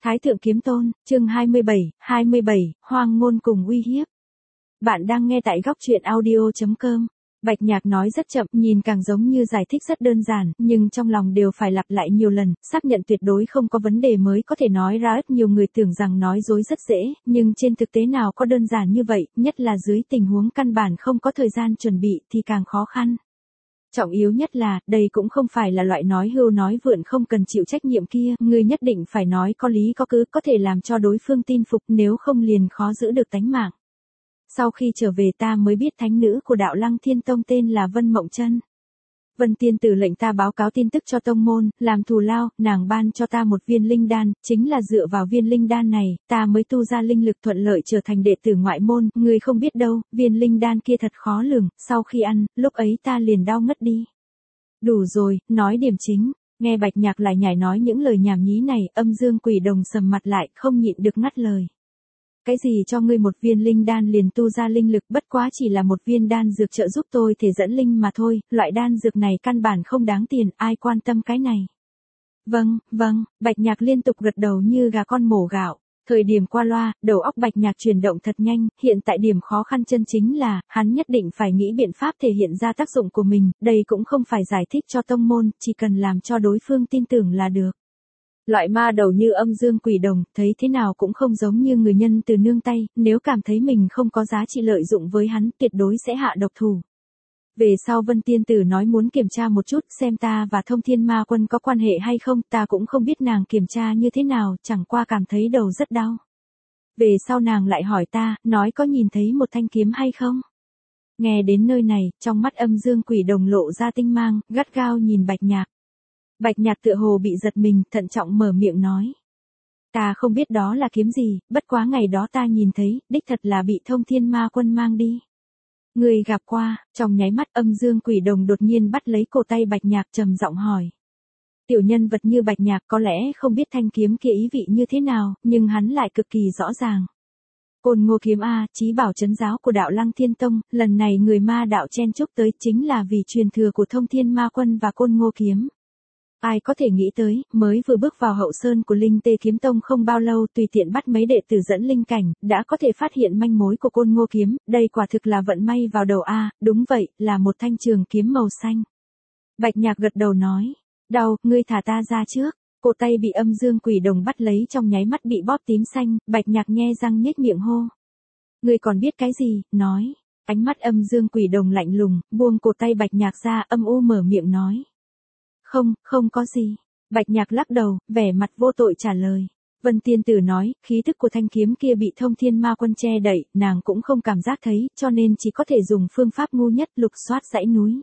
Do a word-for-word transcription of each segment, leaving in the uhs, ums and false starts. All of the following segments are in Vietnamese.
Thái thượng kiếm tôn, chương hai mươi bảy, hai mươi bảy, hoang ngôn cùng uy hiếp. Bạn đang nghe tại góc truyện audio chấm com. Bạch Nhạc nói rất chậm, nhìn càng giống như giải thích rất đơn giản, nhưng trong lòng đều phải lặp lại nhiều lần, xác nhận tuyệt đối không có vấn đề mới có thể nói ra. Rất nhiều người tưởng rằng nói dối rất dễ, nhưng trên thực tế nào có đơn giản như vậy, nhất là dưới tình huống căn bản không có thời gian chuẩn bị thì càng khó khăn. Trọng yếu nhất là, đây cũng không phải là loại nói hưu nói vượn không cần chịu trách nhiệm kia, người nhất định phải nói có lý có cứ, có thể làm cho đối phương tin phục, nếu không liền khó giữ được tánh mạng. Sau khi trở về ta mới biết thánh nữ của đạo Lăng Thiên Tông tên là Vân Mộng Chân. Vân tiên tử lệnh ta báo cáo tin tức cho tông môn, làm thù lao, nàng ban cho ta một viên linh đan, chính là dựa vào viên linh đan này, ta mới tu ra linh lực thuận lợi trở thành đệ tử ngoại môn, người không biết đâu, viên linh đan kia thật khó lường, sau khi ăn, lúc ấy ta liền đau ngất đi. Đủ rồi, nói điểm chính, nghe Bạch Nhạc lại nhảy nói những lời nhảm nhí này, Âm Dương Quỷ Đồng sầm mặt lại, không nhịn được ngắt lời. Cái gì cho ngươi một viên linh đan liền tu ra linh lực, bất quá chỉ là một viên đan dược trợ giúp tôi thể dẫn linh mà thôi, loại đan dược này căn bản không đáng tiền, ai quan tâm cái này. Vâng, vâng, Bạch Nhạc liên tục gật đầu như gà con mổ gạo. Thời điểm qua loa, đầu óc Bạch Nhạc chuyển động thật nhanh, hiện tại điểm khó khăn chân chính là, hắn nhất định phải nghĩ biện pháp thể hiện ra tác dụng của mình, đây cũng không phải giải thích cho tông môn, chỉ cần làm cho đối phương tin tưởng là được. Loại ma đầu như Âm Dương Quỷ Đồng, thấy thế nào cũng không giống như người nhân từ nương tay, nếu cảm thấy mình không có giá trị lợi dụng với hắn, tuyệt đối sẽ hạ độc thủ. Về sau Vân Tiên Tử nói muốn kiểm tra một chút xem ta và Thông Thiên Ma Quân có quan hệ hay không, ta cũng không biết nàng kiểm tra như thế nào, chẳng qua cảm thấy đầu rất đau. Về sau nàng lại hỏi ta, nói có nhìn thấy một thanh kiếm hay không? Nghe đến nơi này, trong mắt Âm Dương Quỷ Đồng lộ ra tinh mang, gắt gao nhìn Bạch Nhạc. Bạch Nhạc tựa hồ bị giật mình, thận trọng mở miệng nói. Ta không biết đó là kiếm gì, bất quá ngày đó ta nhìn thấy, đích thật là bị Thông Thiên Ma Quân mang đi. Người gặp qua, trong nháy mắt Âm Dương Quỷ Đồng đột nhiên bắt lấy cổ tay Bạch Nhạc trầm giọng hỏi. Tiểu nhân vật như Bạch Nhạc có lẽ không biết thanh kiếm kia ý vị như thế nào, nhưng hắn lại cực kỳ rõ ràng. Côn Ngô kiếm a, chí bảo trấn giáo của đạo Lăng Thiên Tông, lần này người ma đạo chen chúc tới chính là vì truyền thừa của Thông Thiên Ma Quân và Côn Ngô kiếm. Ai có thể nghĩ tới, mới vừa bước vào hậu sơn của Linh Tê Kiếm Tông không bao lâu, tùy tiện bắt mấy đệ tử dẫn linh cảnh, đã có thể phát hiện manh mối của Côn Ngô kiếm, đây quả thực là vận may vào đầu a, đúng vậy, là một thanh trường kiếm màu xanh. Bạch Nhạc gật đầu nói, đau, ngươi thả ta ra trước. Cổ tay bị Âm Dương Quỷ Đồng bắt lấy trong nháy mắt bị bóp tím xanh, Bạch Nhạc nhe răng nhếch miệng hô. Ngươi còn biết cái gì, nói. Ánh mắt Âm Dương Quỷ Đồng lạnh lùng, buông cổ tay Bạch Nhạc ra, âm u mở miệng nói. Không, không có gì. Bạch Nhạc lắc đầu, vẻ mặt vô tội trả lời. Vân Tiên Tử nói, khí thức của thanh kiếm kia bị Thông Thiên Ma Quân che đậy, nàng cũng không cảm giác thấy, cho nên chỉ có thể dùng phương pháp ngu nhất lục soát dãy núi.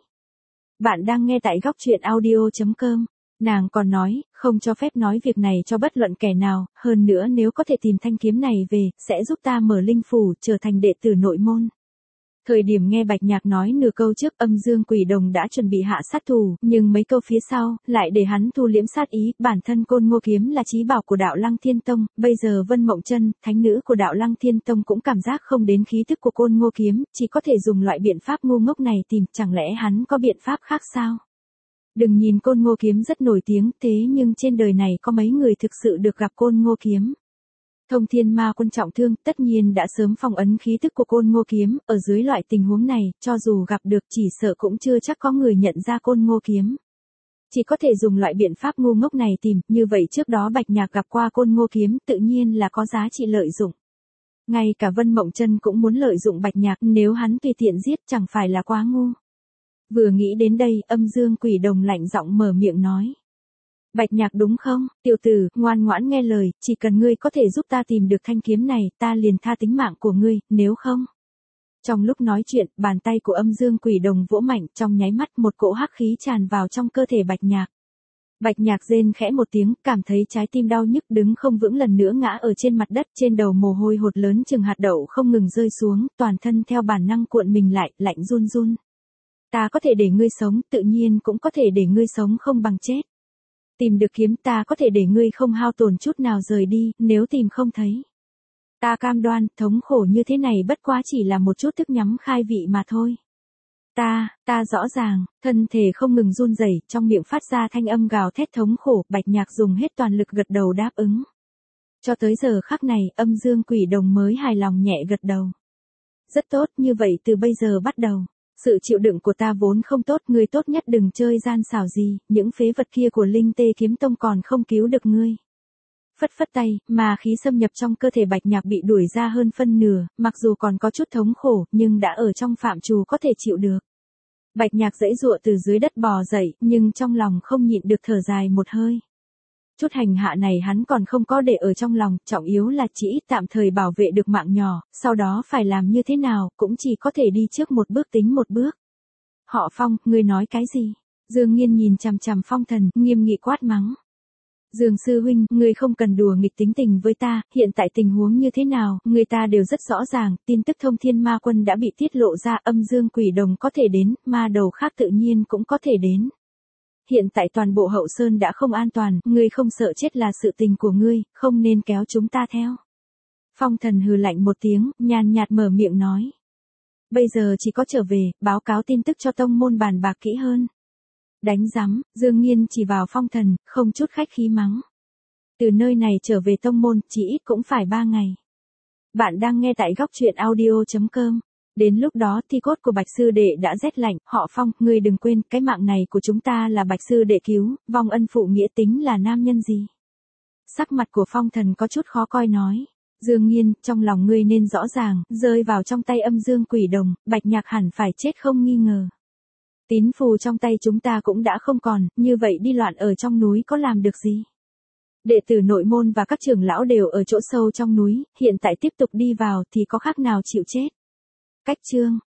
Bạn đang nghe tại góc truyện audio chấm com. Nàng còn nói, không cho phép nói việc này cho bất luận kẻ nào, hơn nữa nếu có thể tìm thanh kiếm này về, sẽ giúp ta mở linh phủ, trở thành đệ tử nội môn. Thời điểm nghe Bạch Nhạc nói nửa câu trước, Âm Dương Quỷ Đồng đã chuẩn bị hạ sát thủ, nhưng mấy câu phía sau, lại để hắn thu liễm sát ý, bản thân Côn Ngô kiếm là chí bảo của đạo Lăng Thiên Tông, bây giờ Vân Mộng Chân, thánh nữ của đạo Lăng Thiên Tông cũng cảm giác không đến khí thức của Côn Ngô kiếm, chỉ có thể dùng loại biện pháp ngu ngốc này tìm, chẳng lẽ hắn có biện pháp khác sao? Đừng nhìn Côn Ngô kiếm rất nổi tiếng, thế nhưng trên đời này có mấy người thực sự được gặp Côn Ngô kiếm. Thông Thiên Ma Quân trọng thương, tất nhiên đã sớm phong ấn khí tức của Côn Ngô kiếm, ở dưới loại tình huống này, cho dù gặp được chỉ sợ cũng chưa chắc có người nhận ra Côn Ngô kiếm. Chỉ có thể dùng loại biện pháp ngu ngốc này tìm, như vậy trước đó Bạch Nhạc gặp qua Côn Ngô kiếm, tự nhiên là có giá trị lợi dụng. Ngay cả Vân Mộng Chân cũng muốn lợi dụng Bạch Nhạc, nếu hắn tùy tiện giết chẳng phải là quá ngu. Vừa nghĩ đến đây, Âm Dương Quỷ Đồng lạnh giọng mở miệng nói. Bạch Nhạc đúng không, tiểu tử, ngoan ngoãn nghe lời, chỉ cần ngươi có thể giúp ta tìm được thanh kiếm này, ta liền tha tính mạng của ngươi, nếu không. Trong lúc nói chuyện, bàn tay của Âm Dương Quỷ Đồng vỗ mạnh, trong nháy mắt một cỗ hắc khí tràn vào trong cơ thể Bạch Nhạc. Bạch Nhạc rên khẽ một tiếng, cảm thấy trái tim đau nhức, đứng không vững lần nữa ngã ở trên mặt đất, trên đầu mồ hôi hột lớn chừng hạt đậu không ngừng rơi xuống, toàn thân theo bản năng cuộn mình lại, lạnh run run. Ta có thể để ngươi sống, tự nhiên cũng có thể để ngươi sống không bằng chết. Tìm được kiếm ta có thể để ngươi không hao tổn chút nào rời đi, nếu tìm không thấy. Ta cam đoan, thống khổ như thế này bất quá chỉ là một chút thức nhắm khai vị mà thôi. Ta, ta rõ ràng, thân thể không ngừng run rẩy, trong miệng phát ra thanh âm gào thét thống khổ, Bạch Nhạc dùng hết toàn lực gật đầu đáp ứng. Cho tới giờ khắc này, âm dương quỷ đồng mới hài lòng nhẹ gật đầu. Rất tốt, như vậy từ bây giờ bắt đầu. Sự chịu đựng của ta vốn không tốt, ngươi tốt nhất đừng chơi gian xảo gì, những phế vật kia của Linh Tê Kiếm Tông còn không cứu được ngươi. Phất phất tay, mà khí xâm nhập trong cơ thể Bạch Nhạc bị đuổi ra hơn phân nửa, mặc dù còn có chút thống khổ, nhưng đã ở trong phạm trù có thể chịu được. Bạch Nhạc giãy giụa từ dưới đất bò dậy, nhưng trong lòng không nhịn được thở dài một hơi. Chút hành hạ này hắn còn không có để ở trong lòng, trọng yếu là chỉ ít tạm thời bảo vệ được mạng nhỏ, sau đó phải làm như thế nào, cũng chỉ có thể đi trước một bước tính một bước. Họ Phong, ngươi nói cái gì? Dương Nghiên nhìn chằm chằm Phong Thần, nghiêm nghị quát mắng. Dương sư huynh, ngươi không cần đùa nghịch tính tình với ta, hiện tại tình huống như thế nào, người ta đều rất rõ ràng, tin tức Thông Thiên Ma Quân đã bị tiết lộ ra, âm dương quỷ đồng có thể đến, ma đầu khác tự nhiên cũng có thể đến. Hiện tại toàn bộ hậu sơn đã không an toàn, ngươi không sợ chết là sự tình của ngươi, không nên kéo chúng ta theo. Phong Thần hừ lạnh một tiếng, nhàn nhạt mở miệng nói. Bây giờ chỉ có trở về, báo cáo tin tức cho tông môn bàn bạc kỹ hơn. Đánh rắm, Dương Nghiên chỉ vào Phong Thần, không chút khách khí mắng. Từ nơi này trở về tông môn, chỉ ít cũng phải ba ngày. Bạn đang nghe tại góc truyện audio chấm com. Đến lúc đó thi cốt của Bạch Sư Đệ đã rét lạnh, họ Phong, ngươi đừng quên, cái mạng này của chúng ta là Bạch Sư Đệ cứu, vong ân phụ nghĩa tính là nam nhân gì. Sắc mặt của Phong Thần có chút khó coi nói. Dương Nghiên, trong lòng ngươi nên rõ ràng, rơi vào trong tay âm dương quỷ đồng, Bạch Nhạc hẳn phải chết không nghi ngờ. Tín phù trong tay chúng ta cũng đã không còn, như vậy đi loạn ở trong núi có làm được gì? Đệ tử nội môn và các trưởng lão đều ở chỗ sâu trong núi, hiện tại tiếp tục đi vào thì có khác nào chịu chết. Cách chương